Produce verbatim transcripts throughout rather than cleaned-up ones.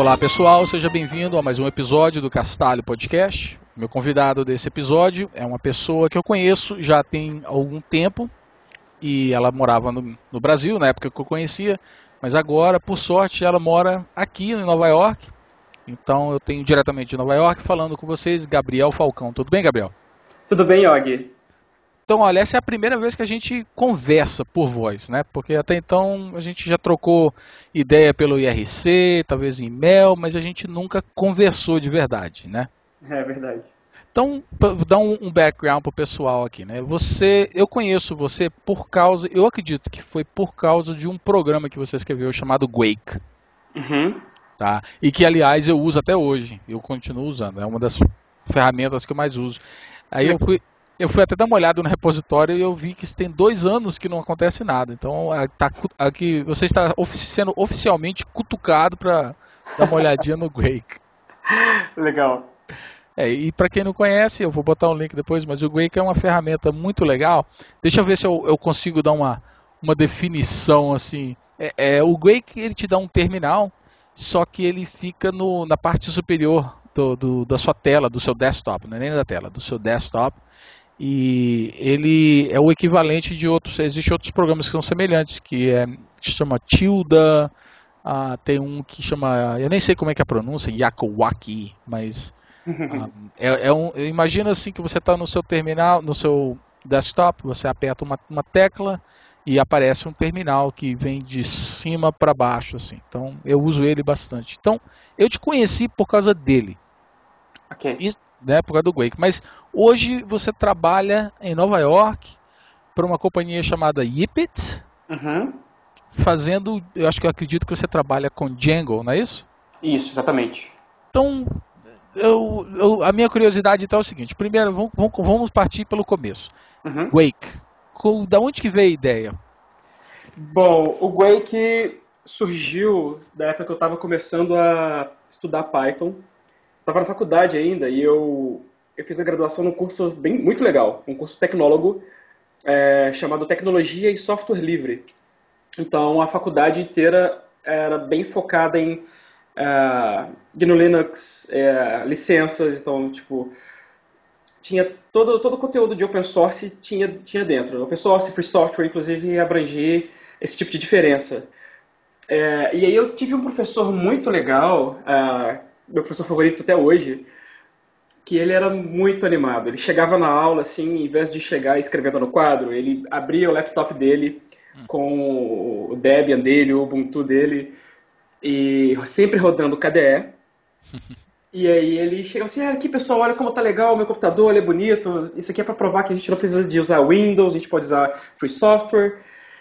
Olá pessoal, seja bem-vindo a mais um episódio do Castalho Podcast. Meu convidado desse episódio é uma pessoa que eu conheço já tem algum tempo e ela morava no, no Brasil na época que eu conhecia, mas agora, por sorte, ela mora aqui em Nova York. Então eu tenho diretamente de Nova York falando com vocês, Gabriel Falcão. Tudo bem, Gabriel? Tudo bem, Og? Então, olha, essa é a primeira vez que a gente conversa por voz, né? Porque até então a gente já trocou ideia pelo I R C, talvez em e-mail, mas a gente nunca conversou de verdade, né? É verdade. Então, para dar um, um background pro pessoal aqui, né? Você, eu conheço você por causa, eu acredito que foi por causa de um programa que você escreveu chamado Wake, Uhum. tá? E que, aliás, eu uso até hoje. Eu continuo usando, é uma das ferramentas que eu mais uso. Aí eu fui, eu fui até dar uma olhada no repositório e eu vi que isso tem dois anos que não acontece nada. Então, tá, aqui, você está ofici- sendo oficialmente cutucado para dar uma olhadinha no Wake. Legal. É, e para quem não conhece, eu vou botar um link depois, mas o Wake é uma ferramenta muito legal. Deixa eu ver se eu, eu consigo dar uma, uma definição assim. É, é, o Wake ele te dá um terminal, só que ele fica no, na parte superior do, do, da sua tela, do seu desktop, não é nem da tela, do seu desktop. E ele é o equivalente de outros. Existem outros programas que são semelhantes, que é que chama Tilda. Ah, tem um que chama, eu nem sei como é que é a pronúncia, Yakowaki, mas ah, é, é um, imagina assim que você está no seu terminal, no seu desktop, você aperta uma, uma tecla e aparece um terminal que vem de cima para baixo, assim. Então eu uso ele bastante. Então eu te conheci por causa dele, Ok. e, né, por causa do Wake. Mas hoje você trabalha em Nova York para uma companhia chamada Yipit, Uhum. fazendo, eu acho que eu acredito que você trabalha com Django, não é isso? Isso, exatamente. Então eu, eu, a minha curiosidade então é o seguinte: primeiro, vamos, vamos partir pelo começo. Uhum. Wake. Com, da onde que veio a ideia? Bom, o Wake surgiu da época que eu estava começando a estudar Python. Estava na faculdade ainda e eu, eu fiz a graduação num curso bem, muito legal, um curso tecnólogo é, chamado Tecnologia e Software Livre. Então, a faculdade inteira era bem focada em uh, G N U Linux, é, licenças, então, tipo, tinha todo, todo o conteúdo de open source tinha, tinha dentro. Open source, free software, inclusive, abrangia esse tipo de diferença. É, e aí eu tive um professor muito legal, uh, meu professor favorito até hoje, que ele era muito animado. Ele chegava na aula, assim, em vez de chegar escrevendo no quadro, ele abria o laptop dele com o Debian dele, o Ubuntu dele, e sempre rodando K D E. E aí ele chega assim, ah, aqui pessoal, olha como tá legal o meu computador, ele é bonito, isso aqui é para provar que a gente não precisa de usar Windows, a gente pode usar free software.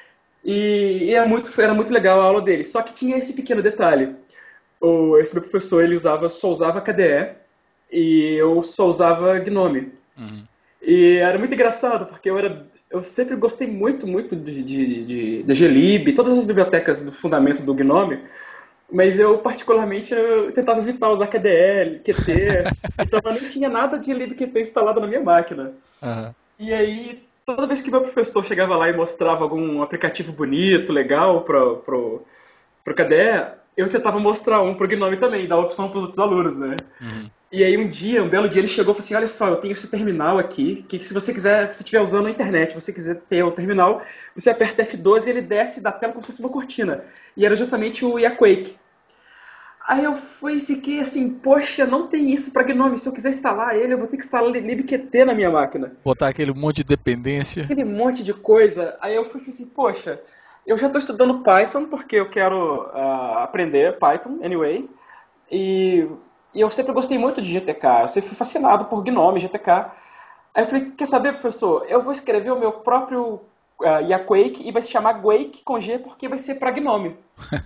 E, e era, muito, era muito legal a aula dele. Só que tinha esse pequeno detalhe. O, esse meu professor, ele usava, só usava K D E e eu só usava Gnome. Uhum. E era muito engraçado, porque eu era eu sempre gostei muito, muito de, de, de, de glib, todas as bibliotecas do fundamento do Gnome, mas eu, particularmente, eu tentava evitar usar K D E, Qt, então eu nem tinha nada de libqt instalado na minha máquina. Uhum. E aí, toda vez que meu professor chegava lá e mostrava algum aplicativo bonito, legal pro, pro, pro K D E, eu tentava mostrar um pro Gnome também, dar opção pros outros alunos, né? Uhum. E aí um dia, um belo dia, ele chegou e falou assim, olha só, eu tenho esse terminal aqui, que se você quiser, se você estiver usando a internet, se você quiser ter o terminal, você aperta F doze e ele desce da tela como se fosse uma cortina. E era justamente o Yaquake. Aí eu fui e fiquei assim, poxa, não tem isso para Gnome. Se eu quiser instalar ele, eu vou ter que instalar libqt na minha máquina. Botar aquele monte de dependência. Aquele monte de coisa. Aí eu fui e falei assim, poxa, eu já estou estudando Python porque eu quero uh, aprender Python, anyway. E, e eu sempre gostei muito de G T K. Eu sempre fui fascinado por Gnome, G T K. Aí eu falei, quer saber, professor? Eu vou escrever o meu próprio uh, Yaquake e vai se chamar Quake com G porque vai ser para Gnome.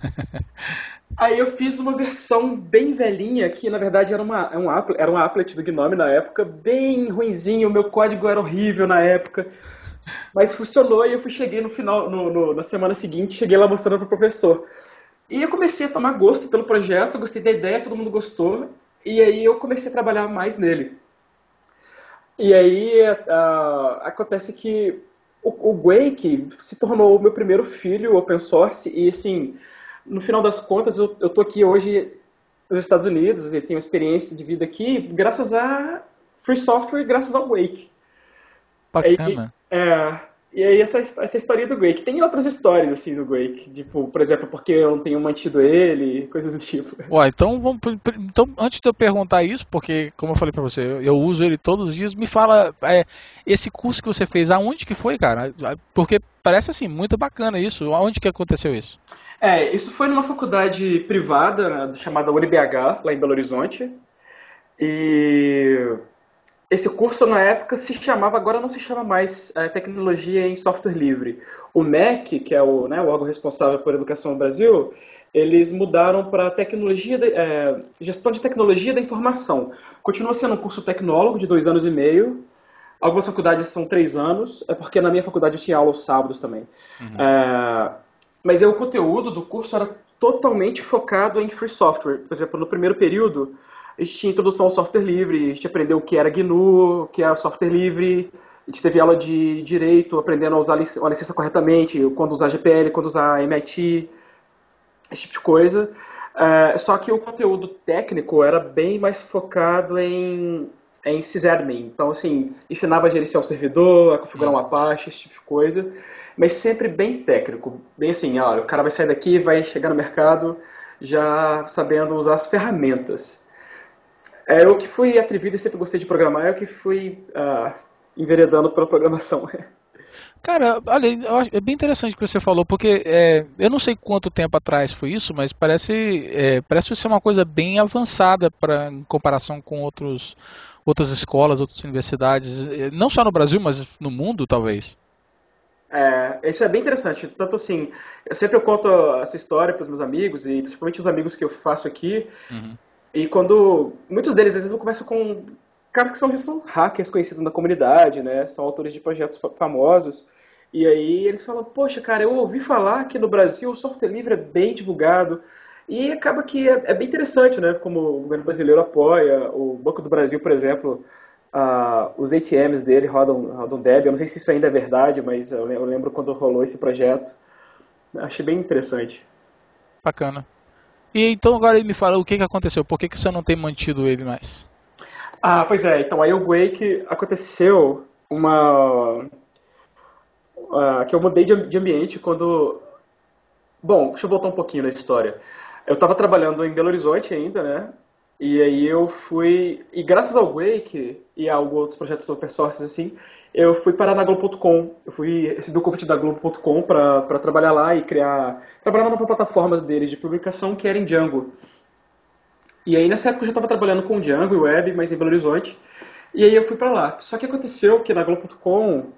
Aí eu fiz uma versão bem velhinha, que na verdade era, uma, era um applet, era um applet do Gnome na época, bem ruinzinho, o meu código era horrível na época, mas funcionou e eu fui, cheguei no final, no, no, na semana seguinte, cheguei lá mostrando pro professor. E eu comecei a tomar gosto pelo projeto, gostei da ideia, todo mundo gostou, e aí eu comecei a trabalhar mais nele. E aí uh, acontece que o, o Wake se tornou o meu primeiro filho open source, e assim, no final das contas eu, eu tô aqui hoje nos Estados Unidos, ele tem uma experiência de vida aqui, graças a free software e graças ao Wake. Aí, Bacana. é, e aí essa, essa história do Wake. Tem outras histórias assim do Wake, tipo, por exemplo, porque eu não tenho mantido ele, coisas do tipo. Ué, então, vamos, então, antes de eu perguntar isso, porque, como eu falei pra você, eu, eu uso ele todos os dias, me fala, é, esse curso que você fez, aonde que foi, cara? Porque parece, assim, muito bacana isso. Aonde que aconteceu isso? É, isso foi numa faculdade privada, né, chamada U N B H, lá em Belo Horizonte. E esse curso, na época, se chamava, agora não se chama mais, é, Tecnologia em Software Livre. O M E C, que é o, né, o órgão responsável por educação no Brasil, eles mudaram para tecnologia, de- é, gestão de tecnologia da informação. Continua sendo um curso tecnólogo de dois anos e meio. Algumas faculdades são três anos, é porque na minha faculdade eu tinha aula aos sábados também. Uhum. É, mas aí, o conteúdo do curso era totalmente focado em free software. Por exemplo, no primeiro período, a gente tinha introdução ao software livre, a gente aprendeu o que era G N U, o que era software livre, a gente teve aula de direito, aprendendo a usar a licença corretamente, quando usar G P L, quando usar M I T, esse tipo de coisa. É, só que o conteúdo técnico era bem mais focado em, em sysadmin. Então, assim, ensinava a gerenciar o servidor, a configurar um Uhum. Apache, esse tipo de coisa. Mas sempre bem técnico. Bem assim, olha, o cara vai sair daqui, vai chegar no mercado já sabendo usar as ferramentas. É, eu que fui atrevido e sempre gostei de programar, eu que fui ah, enveredando pela programação. Cara, olha, eu acho- é bem interessante o que você falou, porque é, eu não sei quanto tempo atrás foi isso, mas parece, é, parece ser uma coisa bem avançada pra, em comparação com outros, outras escolas, outras universidades, é, não só no Brasil, mas no mundo, talvez. É, isso é bem interessante. Tanto assim, eu sempre eu conto essa história para os meus amigos, e principalmente os amigos que eu faço aqui. Uhum. E quando. Muitos deles, às vezes, eu converso com caras que são, são hackers conhecidos na comunidade, né? São autores de projetos fa- famosos. E aí eles falam: Poxa, cara, eu ouvi falar que no Brasil o software livre é bem divulgado. E acaba que é, é bem interessante, né? Como o governo brasileiro apoia. O Banco do Brasil, por exemplo, ah, os A T Ms dele rodam, rodam Debian. Eu não sei se isso ainda é verdade, mas eu le- eu lembro quando rolou esse projeto. Achei bem interessante. Bacana. E então agora ele me fala o que que aconteceu, por que que você não tem mantido ele mais? Ah, pois é. Então aí o Wake aconteceu uma ah, que eu mudei de, de ambiente quando. Bom, deixa eu voltar um pouquinho na história. Eu estava trabalhando em Belo Horizonte ainda, né? E aí eu fui. E graças ao Wake e a alguns outros projetos open source assim, eu fui parar na Globo ponto com. Eu fui recebi o convite da Globo ponto com para para trabalhar lá e criar. Trabalhar numa plataforma deles de publicação que era em Django. E aí nessa época eu já estava trabalhando com Django e Web, mas em Belo Horizonte. E aí eu fui para lá. Só que aconteceu que na Globo ponto com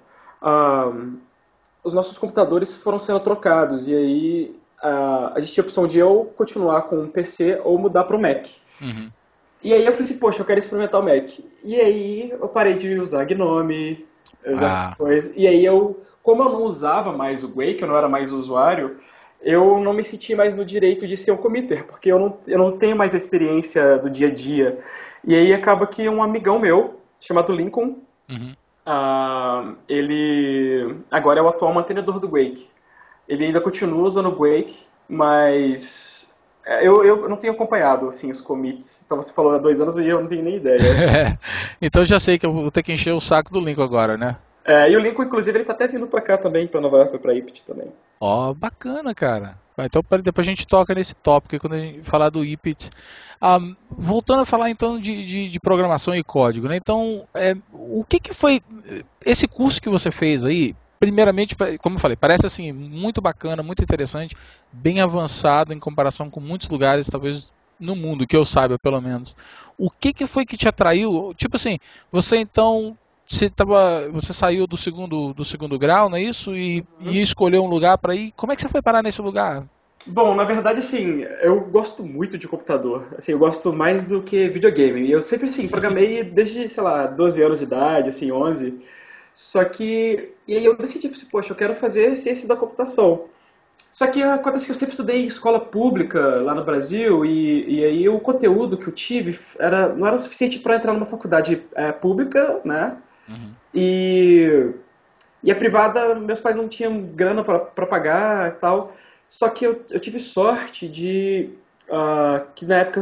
os nossos computadores foram sendo trocados. E aí a, a gente tinha a opção de eu continuar com um P C ou mudar para o Mac. Uhum. E aí eu falei assim, poxa, eu quero experimentar o Mac. E aí eu parei de usar Gnome, usar essas Ah, coisas. E aí eu, como eu não usava mais o Wake, eu não era mais usuário, eu não me senti mais no direito de ser um committer, porque eu não, eu não tenho mais a experiência do dia a dia. E aí acaba que um amigão meu, chamado Lincoln, uhum. ah, ele agora é o atual mantenedor do Wake. Ele ainda continua usando o Wake, mas é, eu, eu não tenho acompanhado assim, os commits. Então você falou há dois anos e eu não tenho nem ideia. Então já sei que eu vou ter que encher o saco do Lincoln agora, né? É, e o Lincoln, inclusive, ele tá até vindo pra cá também, pra Nova York, pra Ipit também. Ó, bacana, cara. Vai, então pera- depois a gente toca nesse tópico aí quando a gente falar do I P I T. Ah, voltando a falar então de, de- de programação e código, né? Então, é, o que que foi eh, esse curso que você fez aí? Primeiramente, pa- como eu falei, parece assim muito bacana, muito interessante, bem avançado em comparação com muitos lugares, talvez no mundo, que eu saiba pelo menos. O que que foi que te atraiu? Tipo assim, você então você tava, você saiu do segundo do segundo grau, não é isso? E, e escolheu um lugar para ir. Como é que você foi parar nesse lugar? Bom, na verdade, assim, eu gosto muito de computador. Assim, eu gosto mais do que videogame. E eu sempre, assim, programei desde, sei lá, doze anos de idade, assim, onze. Só que. E aí eu decidi, assim, poxa, eu quero fazer ciência da computação. Só que acontece que eu sempre estudei em escola pública lá no Brasil e, e aí o conteúdo que eu tive era, não era o suficiente para entrar numa faculdade é, pública, né? Uhum. E, e a privada, meus pais não tinham grana para pagar e tal. Só que eu, eu tive sorte de. ah, que na época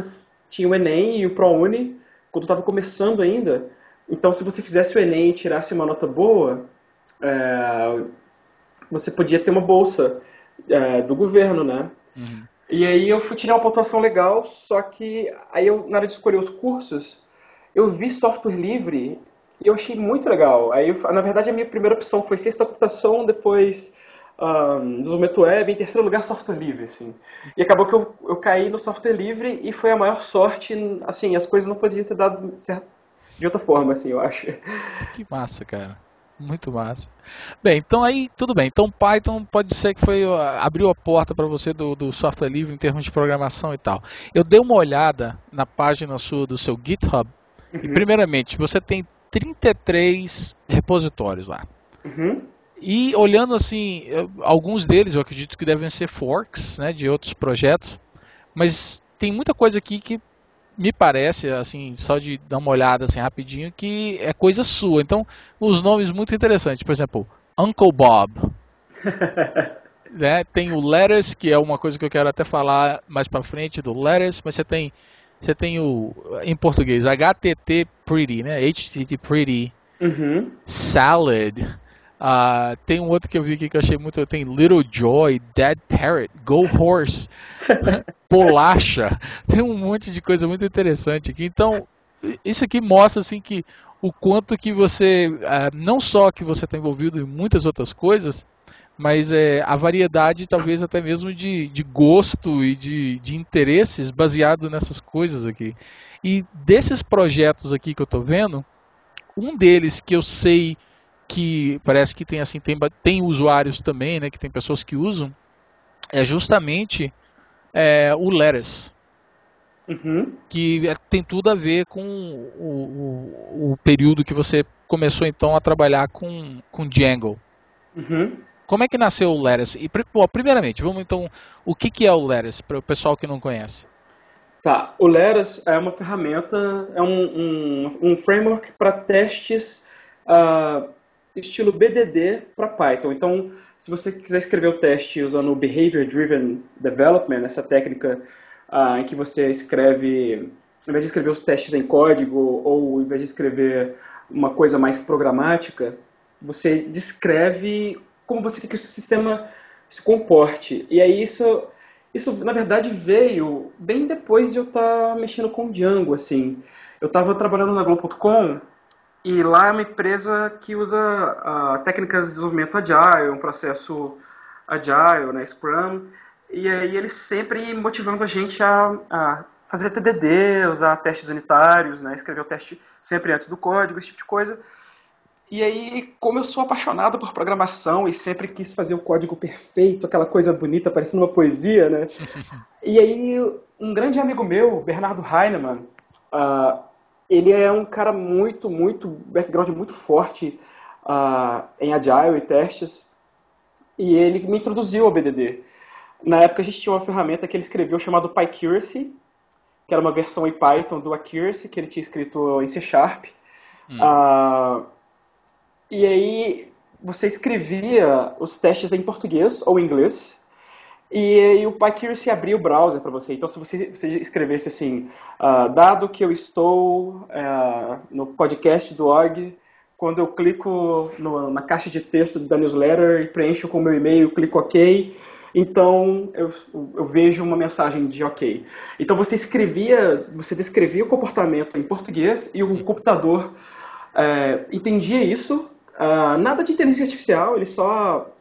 tinha o Enem e o ProUni, quando estava começando ainda. Então, se você fizesse o Enem e tirasse uma nota boa, é, você podia ter uma bolsa é, do governo, né? Uhum. E aí eu fui tirar uma pontuação legal, só que aí eu, na hora de escolher os cursos, eu vi software livre e eu achei muito legal. Aí, eu- na verdade, a minha primeira opção foi ciência da computação, depois ahn, desenvolvimento web, em terceiro lugar, software livre, assim. E acabou que eu, eu caí no software livre e foi a maior sorte, assim, as coisas não podiam ter dado certo de outra forma, assim, eu acho. Que massa, cara. Muito massa. Bem, então aí tudo bem. Então Python pode ser que foi ó, abriu a porta para você do, do software livre em termos de programação e tal. Eu dei uma olhada na página sua do seu GitHub e Uhum, primeiramente você tem trinta e três repositórios lá. uhum, E olhando assim, eu- alguns deles eu acredito que devem ser forks, né, de outros projetos, mas tem muita coisa aqui que me parece, assim, só de dar uma olhada assim rapidinho, que é coisa sua. Então, os nomes muito interessantes. Por exemplo, Uncle Bob, né? Tem o Lettuce, que é uma coisa que eu quero até falar mais para frente do Lettuce, mas você tem você tem o em português H T T Pretty, né? H T T Pretty, uhum. Salad. Ah, tem um outro que eu vi aqui que eu achei muito. Tem Little Joy, Dead Parrot, Go Horse, Bolacha. Tem um monte de coisa muito interessante aqui. Então, isso aqui mostra assim que o quanto que você, ah, não só que você está envolvido em muitas outras coisas, mas é, a variedade talvez até mesmo de, de gosto e de, de interesses baseado nessas coisas aqui. E desses projetos aqui que eu estou vendo, um deles que eu sei que parece que tem assim tem, tem usuários também, né, que tem pessoas que usam, é justamente é, o Lettuce, Uhum, que é- tem tudo a ver com o, o, o período que você começou então a trabalhar com, com Django. uhum. Como é que nasceu o Lettuce? E, bom, primeiramente, vamos então, o que, que é o Lettuce para o pessoal que não conhece? Tá, o Lettuce é uma ferramenta, é um, um, um framework para testes ah, estilo B D D para Python. Então, se você quiser escrever o teste usando o Behavior Driven Development, essa técnica ah, em que você escreve, ao invés de escrever os testes em código ou ao invés de escrever uma coisa mais programática, você descreve como você quer que o seu sistema se comporte. E aí isso isso, na verdade, veio bem depois de eu estar mexendo com Django, assim. Eu estava trabalhando na Globo ponto com e lá é uma empresa que usa ah, técnicas de desenvolvimento Agile, um processo Agile, né, Scrum. E aí eles sempre motivando a gente a, a fazer T D D, usar testes unitários, né, escrever o teste sempre antes do código, esse tipo de coisa. E aí, como eu sou apaixonado por programação e sempre quis fazer o código perfeito, aquela coisa bonita, parecendo uma poesia, né? E aí, um grande amigo meu, Bernardo Heinemann, ah, ele é um cara muito, muito, background muito forte ah, em Agile e testes, e ele me introduziu ao B D D. Na época a gente tinha uma ferramenta que ele escreveu chamado PyCuracy, que era uma versão em Python do Accuracy, que ele tinha escrito em C Sharp. Hum. Ah, e aí você escrevia os testes em português ou em inglês, e, e o PyCuracy abria o browser para você. Então, se você, você escrevesse assim, ah, dado que eu estou ah, no podcast do O G, quando eu clico no- na caixa de texto da newsletter e preencho com o meu e-mail, clico OK, então eu, eu vejo uma mensagem de OK. Então você escrevia, você descrevia o comportamento em português e o computador é, entendia isso. Ah, nada de inteligência artificial, ele só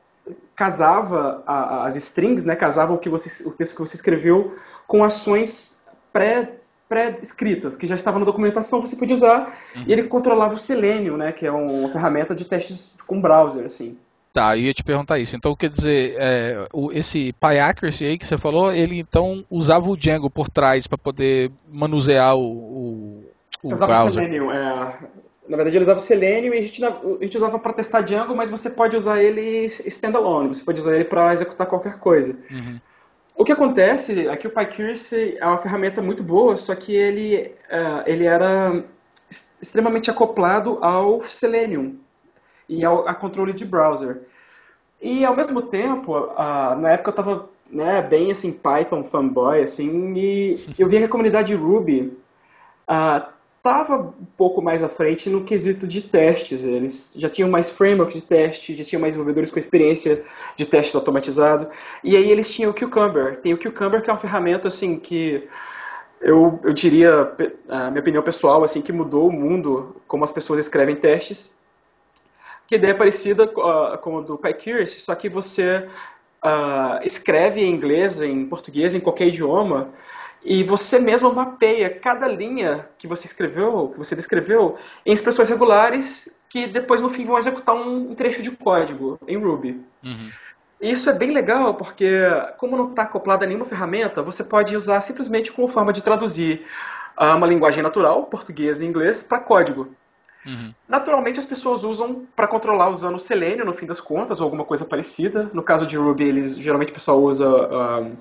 casava a- as strings, né, casava o, que você, o texto que você escreveu com ações pré, pré-escritas, que já estavam na documentação, você podia usar, e Uhum. ele controlava o Selenium, né, que é uma ferramenta de testes com browser, assim. Tá, eu ia te perguntar isso. Então, quer dizer, é, o, esse PyAccuracy aí que você falou, ele então usava o Django por trás para poder manusear o, o, Eu o usava o browser. Selenium, é, na verdade ele usava o Selenium e a gente, a gente usava para testar Django, mas você pode usar ele standalone, você pode usar ele para executar qualquer coisa. Uhum. O que acontece é que o PyCuracy é uma ferramenta muito boa, só que ele, uh, ele era extremamente acoplado ao Selenium e ao a controle de browser. E ao mesmo tempo, uh, na época eu estava né, bem assim, Python fanboy, assim, e eu vi que a comunidade Ruby ah, tava um pouco mais à frente no quesito de testes. Eles já tinham mais frameworks de teste, já tinham mais desenvolvedores com experiência de testes automatizados. E aí eles tinham o Cucumber. Tem o Cucumber que é uma ferramenta assim que eu, eu diria, a minha opinião pessoal, assim, que mudou o mundo como as pessoas escrevem testes. Que a ideia é parecida uh, com a do PyCurious, só que você uh, escreve em inglês, em português, em qualquer idioma, e você mesmo mapeia cada linha que você escreveu, que você descreveu, em expressões regulares que depois no fim vão executar um, um trecho de código em Ruby. Uhum. E isso é bem legal porque, como não está acoplado a nenhuma ferramenta, você pode usar simplesmente como forma de traduzir uh, uma linguagem natural, português e inglês, para código. Uhum. Naturalmente as pessoas usam para controlar usando o Selenium no fim das contas ou alguma coisa parecida. No caso de Ruby, eles geralmente o pessoal usa uh,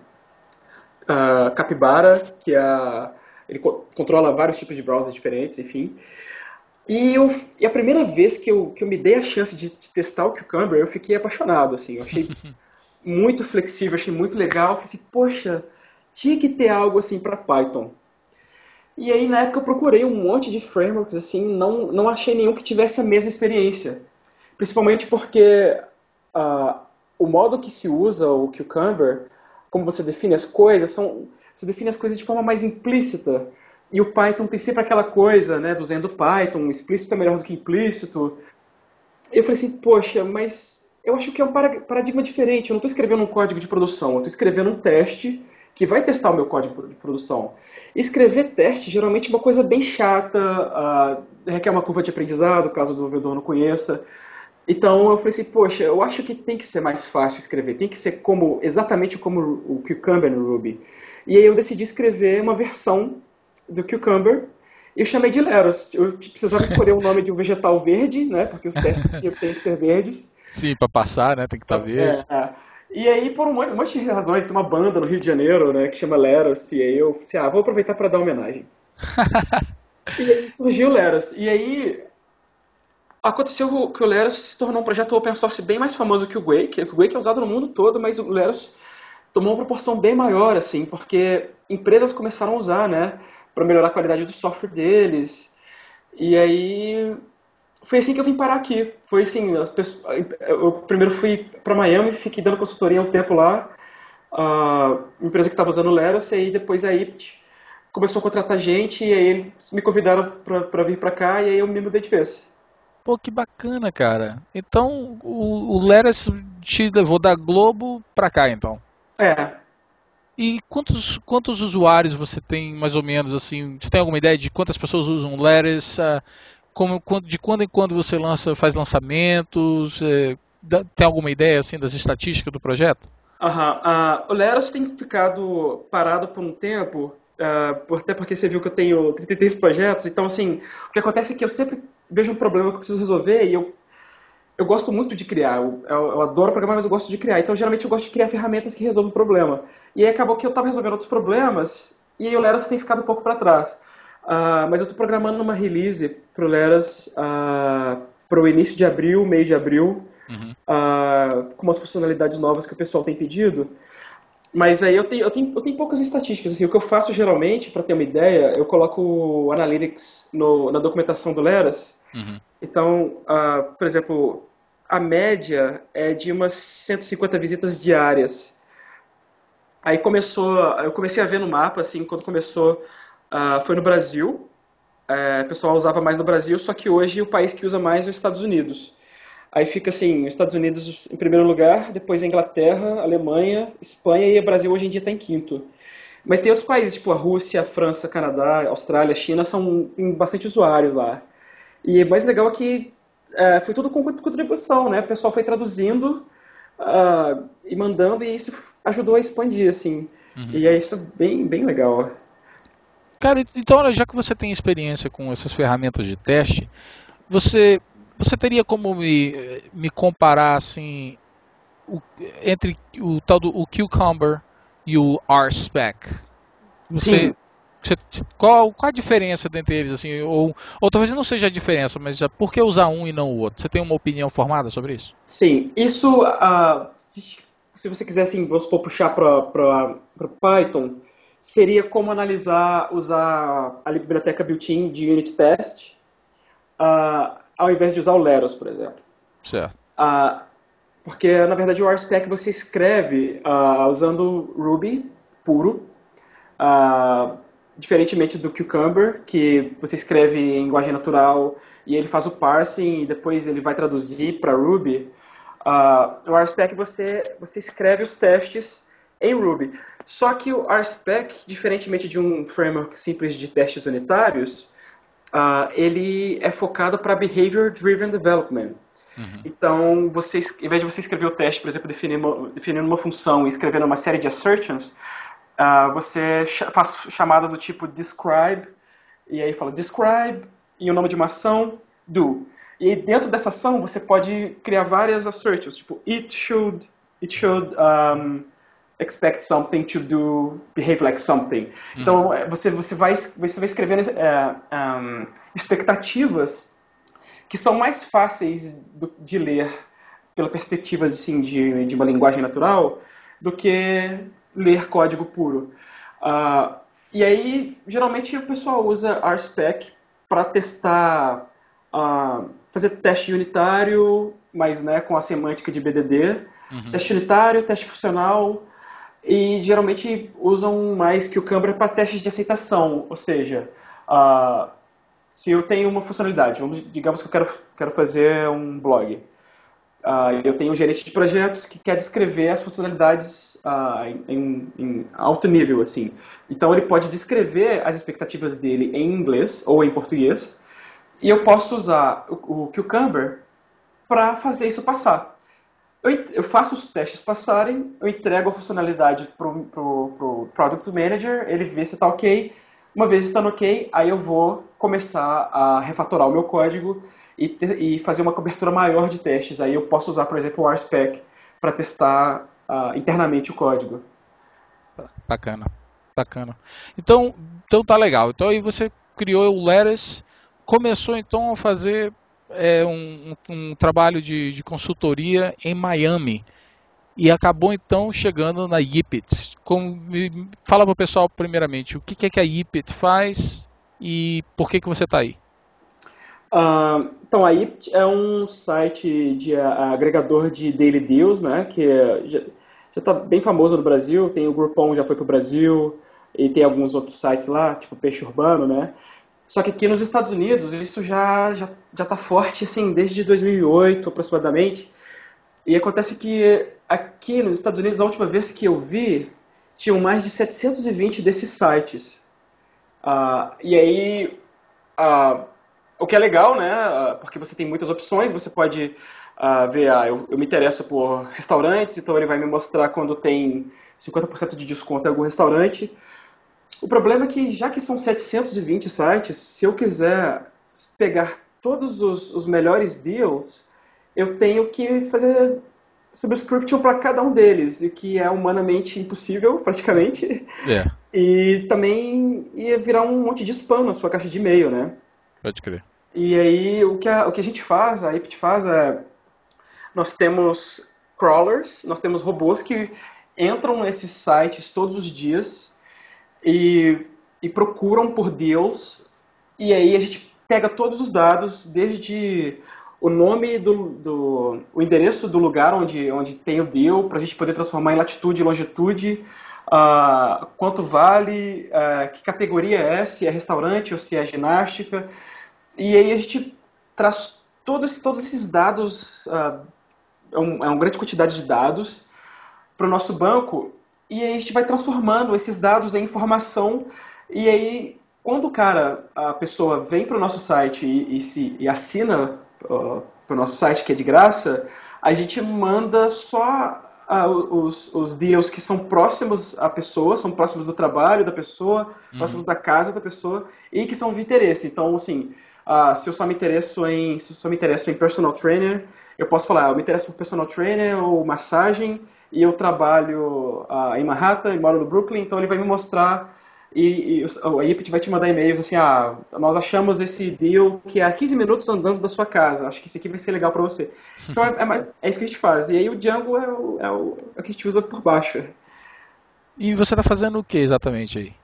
uh, Capybara, que é a, ele co controla vários tipos de browsers diferentes, enfim. E, eu, e a primeira vez que eu, que eu me dei a chance de, de testar o Cucumber, eu fiquei apaixonado, assim. Eu achei muito flexível, achei muito legal. Eu falei assim, poxa, tinha que ter algo assim para Python. E aí na época eu procurei um monte de frameworks, assim, não, não achei nenhum que tivesse a mesma experiência. Principalmente porque ah, o modo que se usa o Cucumber, como você define as coisas, são, você define as coisas de forma mais implícita. E o Python tem sempre aquela coisa, né, do Zen do Python, explícito é melhor do que implícito. Eu falei assim, poxa, mas eu acho que é um paradigma diferente. Eu não estou escrevendo um código de produção, eu estou escrevendo um teste que vai testar o meu código de produção. Escrever teste geralmente é uma coisa bem chata, uh, requer uma curva de aprendizado, caso o desenvolvedor não conheça. Então eu falei assim, poxa, eu acho que tem que ser mais fácil escrever, tem que ser como exatamente como o Cucumber no Ruby. E aí eu decidi escrever uma versão do Cucumber e eu chamei de Leros. Eu precisava escolher o nome de um vegetal verde, né? Porque os testes têm que ser verdes. Sim, para passar, né? Tem que estar É, verde. é. E aí, por um monte, um monte de razões, tem uma banda no Rio de Janeiro, né, que chama Leros, e aí eu pensei, ah, vou aproveitar para dar homenagem. E aí surgiu o Leros. E aí aconteceu que o Leros se tornou um projeto open source bem mais famoso que o Wake. O Wake é usado no mundo todo, mas o Leros tomou uma proporção bem maior, assim, porque empresas começaram a usar, né, para melhorar a qualidade do software deles. E aí foi assim que eu vim parar aqui. Foi assim, as pessoas, eu primeiro fui para Miami, fiquei dando consultoria um tempo lá, a empresa que estava usando o Leros, e aí depois aí começou a contratar gente, e aí eles me convidaram para vir para cá, e aí eu me mudei de vez. Pô, que bacana, cara. Então, o, o Leras te levou da Globo pra cá, então. É, E quantos, quantos usuários você tem, mais ou menos, assim? Você tem alguma ideia de quantas pessoas usam o Leras? Ah, como, de quando em quando você lança, faz lançamentos? É, dá- tem alguma ideia, assim, das estatísticas do projeto? aham. Ah, o Leros tem ficado parado por um tempo, ah, por- até porque você viu que eu tenho trinta e três projetos, então assim, o que acontece é que eu sempre vejo um problema que eu preciso resolver e eu eu gosto muito de criar. Eu, eu, eu adoro programar, mas eu gosto de criar. Então, geralmente, eu gosto de criar ferramentas que resolvam o problema. E aí acabou que eu estava resolvendo outros problemas e aí o Leras tem ficado um pouco para trás. Ah, mas eu estou programando uma release para o Leras para o início de abril, meio de abril, Uhum. ah, com umas funcionalidades novas que o pessoal tem pedido. Mas aí eu tenho, eu tenho, eu tenho poucas estatísticas. Assim, o que eu faço geralmente, para ter uma ideia, eu coloco o Analytics no, na documentação do Leras. Uhum. Então, ah, por exemplo, a média é de umas cento e cinquenta visitas diárias. Aí começou, eu comecei a ver no mapa, assim, quando começou, ah, foi no Brasil. É, o pessoal usava mais no Brasil, só que hoje o país que usa mais é os Estados Unidos. Aí fica assim, os Estados Unidos em primeiro lugar, depois a Inglaterra, Alemanha, Espanha e o Brasil hoje em dia está em quinto. Mas tem outros países, tipo a Rússia, a França, Canadá, Austrália, China, são, tem bastante usuários lá. E o mais legal é que é, foi tudo com contribuição, né? O pessoal foi traduzindo ah, e mandando, e isso ajudou a expandir, assim. Uhum. E é isso bem, bem legal. Cara, então, olha, já que você tem experiência com essas ferramentas de teste, você, você teria como me, me comparar, assim, o- entre o tal do o Cucumber e o R-Spec? Você, Sim, você- qual, qual a diferença dentre eles, assim, ou, ou talvez não seja a diferença, mas já, por que usar um e não o outro? Você tem uma opinião formada sobre isso? sim. Isso, ah, se você quiser, assim, vamos supor, puxar para Python, seria como analisar, usar a biblioteca built-in de unit test, uh, ao invés de usar o Leros, por exemplo. Certo. Uh, porque, na verdade, o RSpec você escreve uh, usando Ruby puro, uh, diferentemente do Cucumber, que você escreve em linguagem natural e ele faz o parsing e depois ele vai traduzir para Ruby. Uh, o RSpec você, você escreve os testes em Ruby. Só que o RSpec, diferentemente de um framework simples de testes unitários, uh, ele é focado para Behavior Driven Development. Uhum. Então, você, em vez de você escrever o teste, por exemplo, definindo, definindo uma função e escrevendo uma série de assertions, uh, você faz chamadas do tipo describe, e aí fala describe, e o nome de uma ação, do. E dentro dessa ação você pode criar várias assertions, tipo it should, it should um, expect something to do, behave like something. Uhum. Então você, você, vai, você vai escrevendo uh, um, expectativas que são mais fáceis de ler pela perspectiva assim, de, de uma linguagem natural do que ler código puro. Uh, e aí, geralmente, o pessoal usa RSpec para testar, uh, fazer teste unitário, mas né, com a semântica de B D D, uhum. Teste unitário, teste funcional, e geralmente usam mais Cucumber para testes de aceitação, ou seja, uh, se eu tenho uma funcionalidade, vamos, digamos que eu quero, quero fazer um blog, uh, eu tenho um gerente de projetos que quer descrever as funcionalidades uh, em, em alto nível, assim. Então ele pode descrever as expectativas dele em inglês ou em português, e eu posso usar o, o Cucumber para fazer isso passar. Eu, eu faço os testes passarem, eu entrego a funcionalidade para o pro, pro Product Manager, ele vê se está ok. Uma vez estando ok, aí eu vou começar a refatorar o meu código e, te, e fazer uma cobertura maior de testes. Aí eu posso usar, por exemplo, o RSpec para testar uh, internamente o código. Bacana, bacana. Então, então tá legal. Então aí você criou o Lettuce, começou então a fazer é, um, um, um trabalho de, de consultoria em Miami e acabou então chegando na Yipit. Como, fala para o pessoal primeiramente o que, que é que a Yipit faz e por que, que você está aí. Uh, então a Yipit é um site de uh, agregador de daily deals, né, que é, já está bem famoso no Brasil. Tem o Groupon, já foi para o Brasil, e tem alguns outros sites lá, tipo Peixe Urbano, né. Só que aqui nos Estados Unidos isso já já já está forte assim desde dois mil e oito aproximadamente. E acontece que aqui nos Estados Unidos, a última vez que eu vi, tinham mais de setecentos e vinte desses sites. Uh, e aí, uh, o que é legal, né? Uh, porque você tem muitas opções, você pode uh, ver, ah, eu, eu me interesso por restaurantes, então ele vai me mostrar quando tem cinquenta por cento de desconto em algum restaurante. O problema é que, já que são setecentos e vinte sites, se eu quiser pegar todos os, os melhores deals, eu tenho que fazer subscription para cada um deles, o que é humanamente impossível, praticamente. É. E também ia virar um monte de spam na sua caixa de e-mail, né? Pode crer. E aí, o que a, o que a gente faz, a Ipit faz é... Nós temos crawlers, nós temos robôs que entram nesses sites todos os dias e, e procuram por deals, e aí a gente pega todos os dados, desde o nome do, do o endereço do lugar onde, onde tem o deal, para a gente poder transformar em latitude e longitude, uh, quanto vale, uh, que categoria é, se é restaurante ou se é ginástica, e aí a gente traz todos, todos esses dados, uh, é, um, é uma grande quantidade de dados, para o nosso banco, e aí a gente vai transformando esses dados em informação, e aí quando o cara, a pessoa vem para o nosso site e, e, se, e assina uh, para o nosso site, que é de graça, a gente manda só uh, os, os deals que são próximos à pessoa, são próximos do trabalho da pessoa, uhum. próximos da casa da pessoa, e que são de interesse. Então, assim, uh, se eu só me interesso em, se eu só me interesso em personal trainer, eu posso falar, eu me interesso por personal trainer ou massagem, e eu trabalho uh, em Manhattan e moro no Brooklyn, então ele vai me mostrar e, e o- a Ipit vai te mandar e-mails assim, ah, nós achamos esse deal que é a quinze minutos andando da sua casa, acho que esse aqui vai ser legal para você. Então é, é, mais- é isso que a gente faz. E aí o Django é o, é o, é o que a gente usa por baixo. E você está fazendo o que exatamente aí?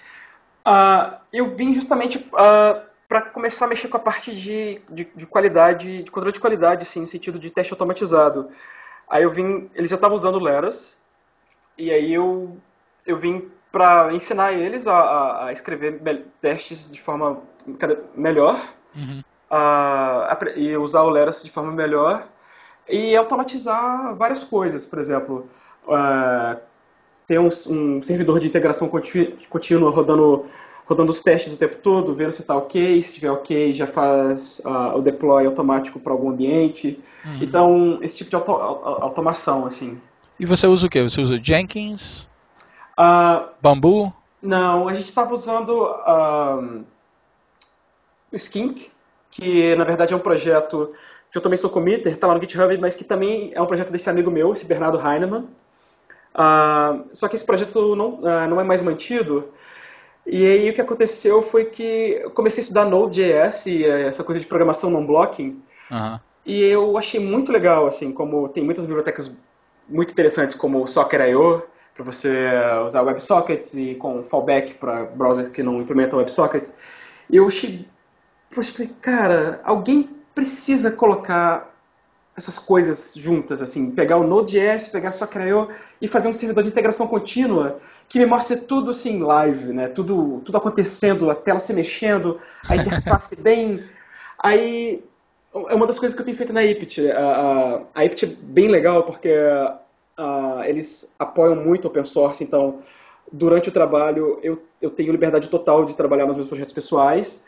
Ah, eu vim justamente para começar a mexer com a parte de, de, de qualidade, de controle de qualidade, assim, no sentido de teste automatizado. Aí eu vim, eles já estavam usando Leras, e aí eu, eu vim para ensinar eles a, a, a escrever me- testes de forma cada- melhor, Uhum. a, apre- e usar o Leras de forma melhor, e automatizar várias coisas, por exemplo, ah, ter um, um servidor de integração conti- contínua rodando, rodando os testes o tempo todo, vendo se está ok, se estiver ok, já faz ah, o deploy automático para algum ambiente. Uhum. Então, esse tipo de auto- au- automação, assim. E você usa o que? Você usa Jenkins, Ah, Bamboo? não, a gente estava usando ah, o Skink, que na verdade é um projeto que eu também sou committer, está lá no GitHub, mas que também é um projeto desse amigo meu, esse Bernardo Heinemann. Ah, só que esse projeto não, ah, não é mais mantido. E aí o que aconteceu foi que eu comecei a estudar Node.js e eh, essa coisa de programação non-blocking, Aham. e eu achei muito legal, assim, como tem muitas bibliotecas muito interessantes, como o Socket ponto i o, para você eh, usar WebSockets e com fallback para browsers que não implementam WebSockets. E eu achei, eu falei, cara, alguém precisa colocar essas coisas juntas, assim, pegar o Node.js, pegar só Socket ponto i o e fazer um servidor de integração contínua que me mostre tudo assim live, né? Tudo, tudo acontecendo, a tela se mexendo, a interface bem. Aí é uma das coisas que eu tenho feito na Ipit. A, a, a Ipit é bem legal porque a, eles apoiam muito o open source, então durante o trabalho eu, eu tenho liberdade total de trabalhar nos meus projetos pessoais.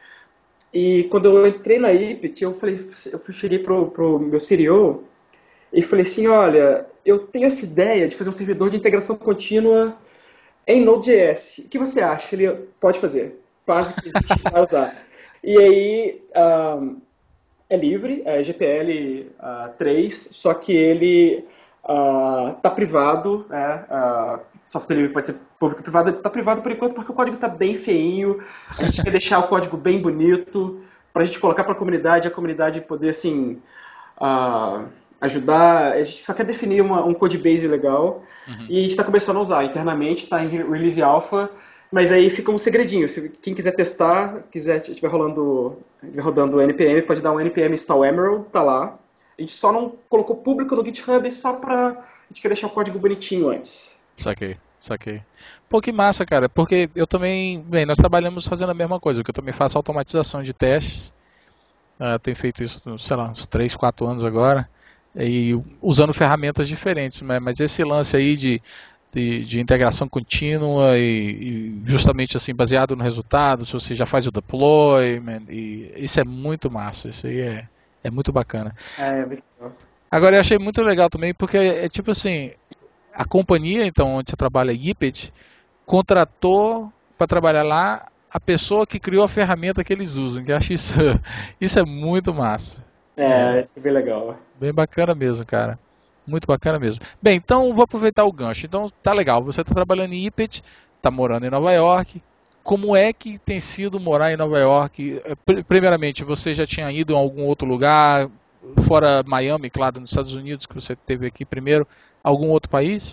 E quando eu entrei na Ipit, eu falei, eu cheguei pro, pro meu C E O e falei assim, olha, eu tenho essa ideia de fazer um servidor de integração contínua em Node.js. O que você acha? Ele pode fazer. Faz o que a gente vai usar. E aí, um, é livre, é G P L ah, três, só que ele está privado, né? ah, software livre pode ser público e privado, está privado por enquanto porque o código está bem feinho, a gente quer deixar o código bem bonito, para a gente colocar para a comunidade, a comunidade poder, assim, ah, ajudar, a gente só quer definir uma, um code base legal, Uhum. e a gente está começando a usar, internamente está em release alpha, mas aí fica um segredinho. Se quem quiser testar, quiser estiver rolando, estiver rodando o N P M, pode dar um N P M install Emerald, tá lá. A gente só não colocou público no GitHub só pra. A gente quer deixar o código bonitinho antes. Saquei, saquei. Pô, que massa, cara, porque eu também, bem, nós trabalhamos fazendo a mesma coisa, que eu também faço automatização de testes. Ah, tenho feito isso, sei lá, uns três, quatro anos agora, e usando ferramentas diferentes, mas, mas esse lance aí de, de, de integração contínua e, e justamente assim baseado no resultado, se você já faz o deployment, e isso é muito massa, isso aí é, é muito bacana. É, legal. Agora eu achei muito legal também porque é, é tipo assim, a companhia então onde você trabalha, a Yipit, contratou para trabalhar lá a pessoa que criou a ferramenta que eles usam, que eu acho isso, isso é muito massa. É, isso é bem legal. Bem bacana mesmo, cara. Muito bacana mesmo. Bem, então vou aproveitar o gancho. Então tá legal, você está trabalhando em Ipet, está morando em Nova York. Como é que tem sido morar em Nova York? Eh, Primeiramente, você já tinha ido a algum outro lugar, fora Miami, claro, nos Estados Unidos, que você teve aqui primeiro, algum outro país?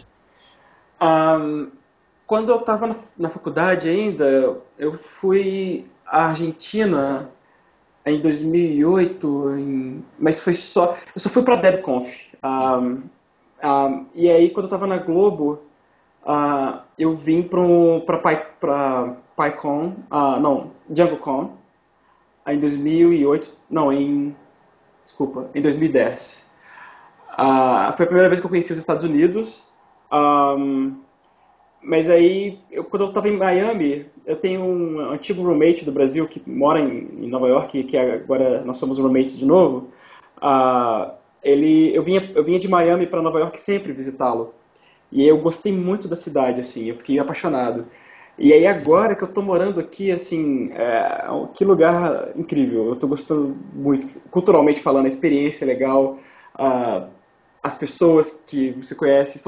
Ahn, quando eu estava na, na faculdade ainda, eu fui à Argentina em dois mil e oito, em- mas foi só. Eu só fui pra DebConf. Hum. Um, um, e aí, quando eu tava na Globo, ah, eu vim pro, pra, Pi- pra PyCon, ah, não, DjangoCon, em dois mil e oito, não, em, desculpa, em dois mil e dez. Ah, foi a primeira vez que eu conheci os Estados Unidos. Ahm, mas aí, eu, quando eu estava em Miami, eu tenho um antigo roommate do Brasil que mora em, em Nova York, que agora nós somos roommates de novo. Ah, ele, eu vinha, eu vinha de Miami para Nova York sempre visitá-lo. E eu gostei muito da cidade, assim, eu fiquei apaixonado. E aí agora que eu tô morando aqui, assim, é, que lugar incrível. Eu tô gostando muito, culturalmente falando, a experiência é legal, ah, as pessoas que você conhece são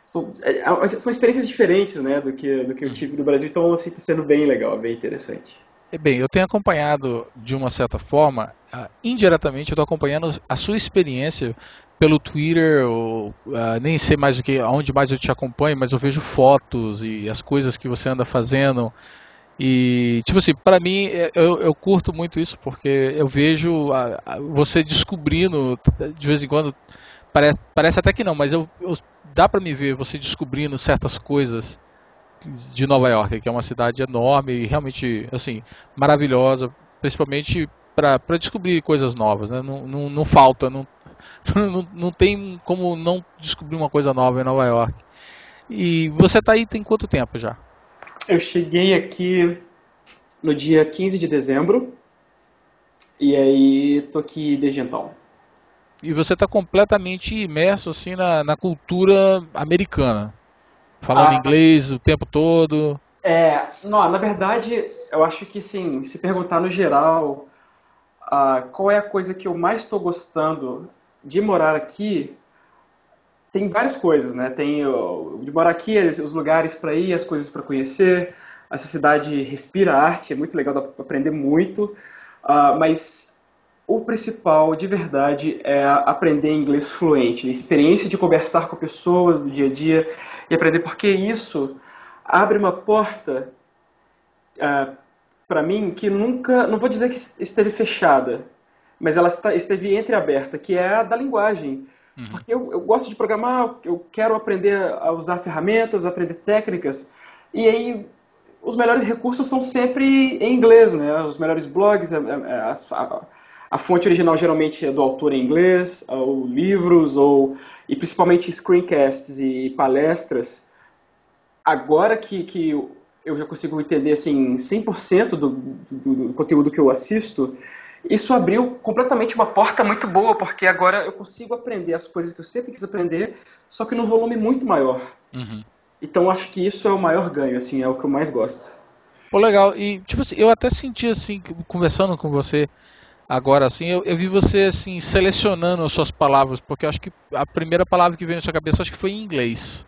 São, é, é, são experiências diferentes, né, do que, do que eu Uhum. tive no Brasil, então assim, tá sendo bem legal, bem interessante. É, bem, eu tenho acompanhado de uma certa forma, ah, indiretamente eu estou acompanhando a sua experiência pelo Twitter, ou, ah, nem sei mais o que, aonde mais eu te acompanho, mas eu vejo fotos e as coisas que você anda fazendo. E, tipo assim, pra mim, é, eu, eu curto muito isso, porque eu vejo a- a- você descobrindo, de vez em quando, parece, parece até que não, mas eu, eu- dá pra me ver você descobrindo certas coisas de Nova York, que é uma cidade enorme e realmente, assim, maravilhosa, principalmente pra pra descobrir coisas novas, né? Não, não, não falta, não, não, não tem como não descobrir uma coisa nova em Nova York. E você tá aí tem quanto tempo já? Eu cheguei aqui no dia quinze de dezembro, e aí tô aqui desde então. E você está completamente imerso assim na, na cultura americana, falando Ah, inglês o tempo todo. é, não, na verdade, eu acho que sim, se perguntar no geral, ah, qual é a coisa que eu mais estou gostando de morar aqui, tem várias coisas, né? Tem o, de morar aqui, os lugares para ir, as coisas para conhecer. Essa cidade respira arte, é muito legal, dá para aprender muito. Ah, mas o principal, de verdade, é aprender inglês fluente, a experiência de conversar com pessoas do dia a dia e aprender, porque isso abre uma porta para mim que nunca, não vou dizer que esteve fechada, mas ela está, esteve entreaberta, que é a da linguagem. Uhum, Porque eu, eu gosto de programar, eu quero aprender a usar ferramentas, aprender técnicas, e aí os melhores recursos são sempre em inglês, né? Os melhores blogs, a, a, a, a fonte original geralmente é do autor em inglês, ou livros, ou e principalmente screencasts e palestras. Agora que, que eu já consigo entender assim cem por cento do, do, do conteúdo que eu assisto, isso abriu completamente uma porta muito boa, porque agora eu consigo aprender as coisas que eu sempre quis aprender, só que num volume muito maior. uhum. Então acho que isso é o maior ganho, assim, é o que eu mais gosto. Pô, legal. E tipo assim, eu até senti assim, que- conversando com você agora assim, eu, eu vi você assim selecionando as suas palavras, porque eu acho que a primeira palavra que veio na sua cabeça acho que foi em inglês.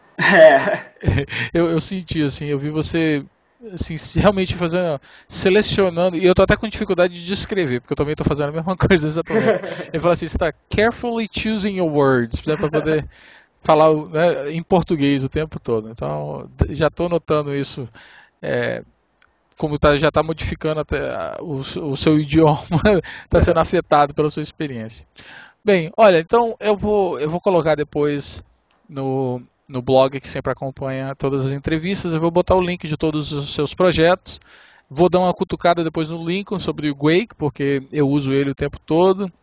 É, Eu, eu senti assim, eu vi você assim, se realmente fazendo, selecionando, e eu tô até com dificuldade de descrever, porque eu também tô fazendo a mesma coisa nesse exato momento. Ele fala assim, você tá carefully choosing your words, né, para poder falar, né, em português o tempo todo. Então, já estou notando isso, é, como tá, já está modificando até a- o, o seu idioma, está sendo afetado pela sua experiência. Bem, olha, então eu vou, eu vou colocar depois no, no blog que sempre acompanha todas as entrevistas, eu vou botar o link de todos os seus projetos. Vou dar uma cutucada depois no Lincoln sobre o Quake, porque eu uso ele o tempo todo.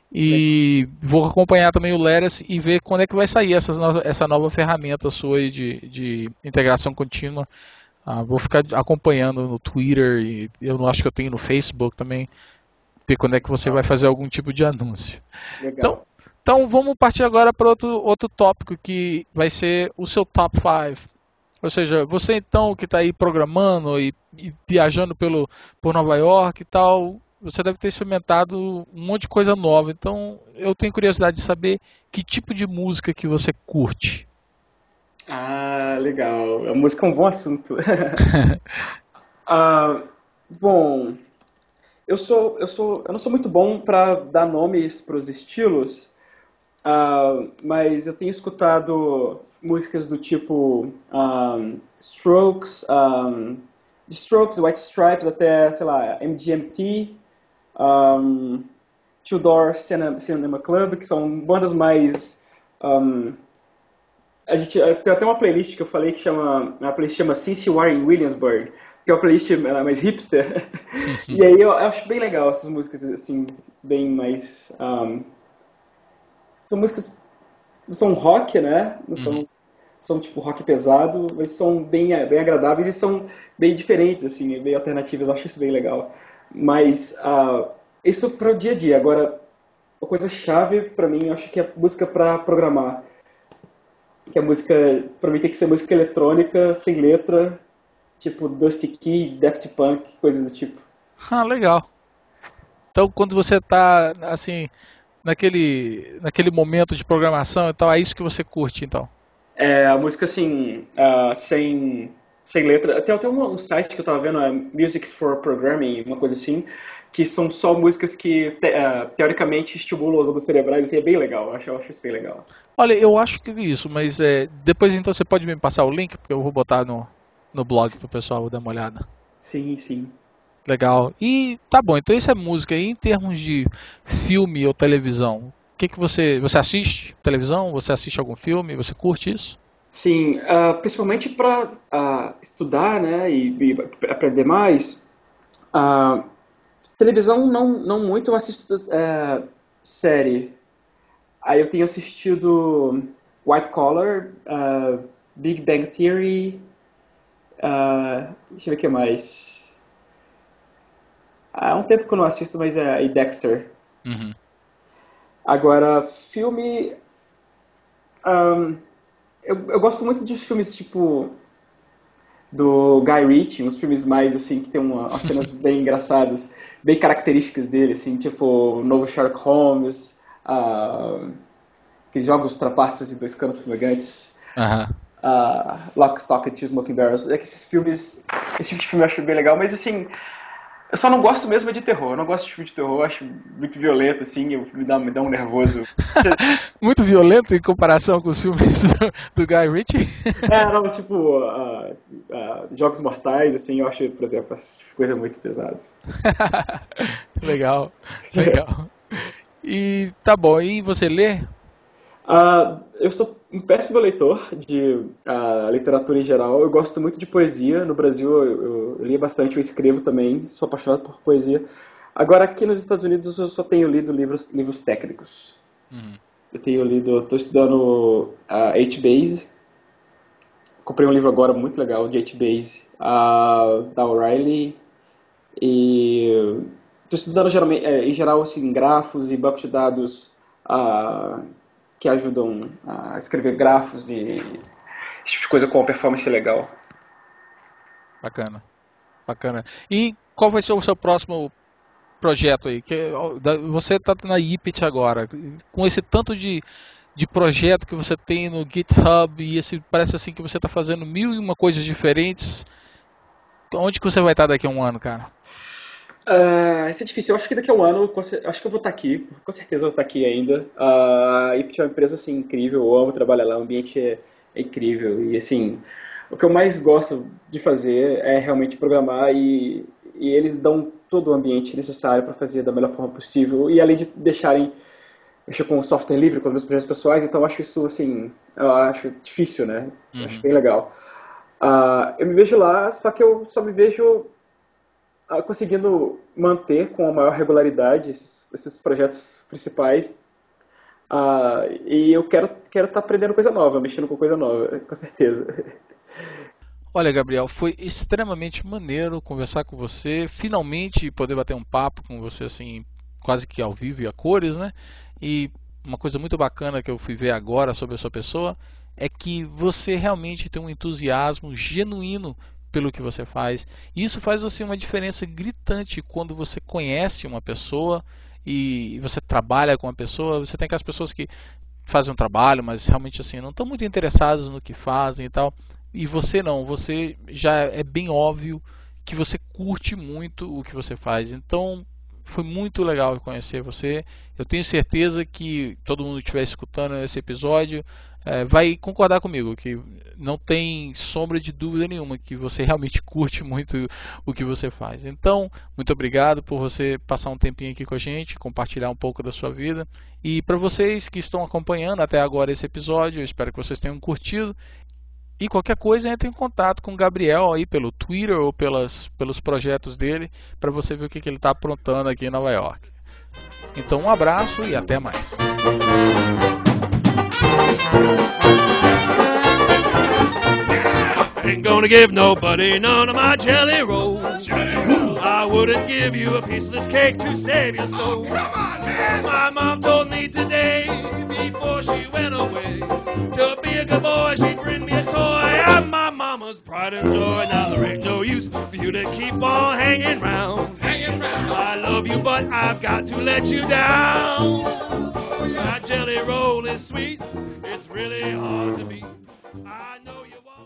E vou acompanhar também o Leras e ver quando é que vai sair essas no- essa nova ferramenta sua aí de, de integração contínua. Ah, vou ficar acompanhando no Twitter e eu não acho que eu tenho no Facebook também, ver quando é que você vai legal, fazer algum tipo de anúncio. Então, legal. então vamos partir agora para outro, outro tópico que vai ser o seu top cinco. Ou seja, você então que está aí programando e, e viajando pelo, por Nova York e tal, você deve ter experimentado um monte de coisa nova. Então eu tenho curiosidade de saber que tipo de música que você curte. Ah, legal. A música é um bom assunto. Ah, bom, eu sou, eu sou, eu não sou muito bom para dar nomes para os estilos. Ah, mas eu tenho escutado músicas do tipo um, Strokes, um, de Strokes, White Stripes até, sei lá, M G M T, um, Two Door Cinema, Cinema Club, que são bandas mais. um, a gente eh, tem até uma playlist que eu falei que chama. Uma playlist chama Since You Are in Williamsburg, que é uma playlist eh, mais hipster. E aí eu acho bem legal essas músicas, assim, bem mais. um, são músicas são rock, né? Não Uhum. são, são tipo rock pesado, mas são bem, bem agradáveis e são bem diferentes, assim, bem alternativas. Eu acho isso bem legal. Mas ah, isso para o dia a dia. Agora, a coisa chave para mim, eu acho que é música para programar. Que a música, para mim, tem que ser música eletrônica, sem letra, tipo Dusty Kid, Daft Punk, coisas do tipo. Ah, legal. Então quando você está assim naquele naquele momento de programação e tal, é isso que você curte então. É a música assim, uh, sem, sem letra. Tem até um, um site que eu tava vendo, é Music for Programming, uma coisa assim, que são só músicas que te, uh, teoricamente estimulam as ondas cerebrais, assim, é bem legal, eu acho, eu acho isso bem legal. Olha, eu acho que vi isso, mas é, depois então você pode me passar o link, porque eu vou botar no, no blog pro pessoal dar uma olhada. Sim, sim. Legal. E tá bom, então isso é música. E em termos de filme ou televisão, o que que você, você assiste televisão? Você assiste algum filme? Você curte isso? Sim, uh, principalmente para uh, estudar, né, e, e aprender mais. Uh, televisão não, não muito, eu assisto uh, série. Aí eu tenho assistido White Collar, uh, Big Bang Theory, uh, deixa eu ver o que mais. Há um tempo que eu não assisto, mas é e Dexter. Uhum. Agora, filme. um, eu, eu gosto muito de filmes tipo do Guy Ritchie, uns filmes mais assim que tem uma, umas cenas bem engraçadas, bem características dele, assim, tipo o novo Sherlock Holmes, uh, aqueles jogos trapaças e dois canos fumegantes, Aham. uh, Lock, Stock and Two Smoking Barrels. É que esses filmes, esse tipo de filme eu acho bem legal, mas assim, eu só não gosto mesmo de terror. Eu não gosto de filme de terror, eu acho muito violento, assim, eu, me, dá, me dá um nervoso. Muito violento em comparação com os filmes do, do Guy Ritchie. É, não, tipo, uh, uh, Jogos Mortais, assim, eu acho, por exemplo, essa coisa muito pesada. Legal, legal. E tá bom, e você lê? Uh, eu sou um péssimo leitor de uh, literatura em geral. Eu gosto muito de poesia. No Brasil eu, eu, eu lia bastante, eu escrevo também, sou apaixonado por poesia. Agora aqui nos Estados Unidos eu só tenho lido livros, livros técnicos. Uhum. Eu tenho lido, estou estudando a H-Base. Comprei um livro agora muito legal de H-Base, uh, da O'Reilly. E estou estudando geralmente, é, em geral assim, grafos e bancos de dados ah, que ajudam a escrever grafos e esse tipo de coisa com uma performance legal. Bacana, bacana. E qual vai ser o seu próximo projeto aí? Que, ó, da- você está na Ipit agora, com esse tanto de, de projeto que você tem no GitHub e esse parece assim que você está fazendo mil e uma coisas diferentes. Onde que você vai estar daqui a um ano, cara? Ah, isso é difícil. Eu acho que daqui a um ano, com cer- acho que eu vou estar aqui. Com certeza eu vou estar aqui ainda. Ah, a Ipt é uma empresa assim, incrível. Eu amo trabalhar lá. O ambiente é, é incrível. E assim, o que eu mais gosto de fazer é realmente programar e, e eles dão todo o ambiente necessário para fazer da melhor forma possível. E além de deixarem mexer com software livre, com os meus projetos pessoais, então eu acho isso assim, eu acho difícil, né? Eu acho Uhum. bem legal. Ah, eu me vejo lá, só que eu só me vejo ah, conseguindo manter com a maior regularidade esses, esses projetos principais. Ah, e eu quero quero estar aprendendo coisa nova, mexendo com coisa nova, com certeza. Olha, Gabriel, foi extremamente maneiro conversar com você, finalmente poder bater um papo com você assim, quase que ao vivo e a cores, né? E uma coisa muito bacana que eu fui ver agora sobre a sua pessoa é que você realmente tem um entusiasmo genuíno pelo que você faz. E isso faz assim uma diferença gritante quando você conhece uma pessoa e você trabalha com uma pessoa. Você tem aquelas pessoas que fazem um trabalho, mas realmente assim não estão muito interessados no que fazem e tal. E você não, você já é bem óbvio que você curte muito o que você faz. Então foi muito legal conhecer você. Eu tenho certeza que todo mundo que estiver escutando esse episódio é, vai concordar comigo, que não tem sombra de dúvida nenhuma que você realmente curte muito o que você faz. Então, muito obrigado por você passar um tempinho aqui com a gente, compartilhar um pouco da sua vida. E para vocês que estão acompanhando até agora esse episódio, eu espero que vocês tenham curtido. E qualquer coisa, entre em contato com o Gabriel aí pelo Twitter ou pelas, pelos projetos dele para você ver o que, que ele está aprontando aqui em Nova York. Então, um abraço e até mais. Ain't gonna give nobody none of my jelly rolls. I wouldn't give you a piece of this cake to save your soul. My mom told me today, before she went away, to be a good boy, she'd bring me a toy. I'm my mama's pride and joy. Now there ain't no use for you to keep on hanging round. I love you, but I've got to let you down. My jelly roll is sweet, it's really hard to beat. I know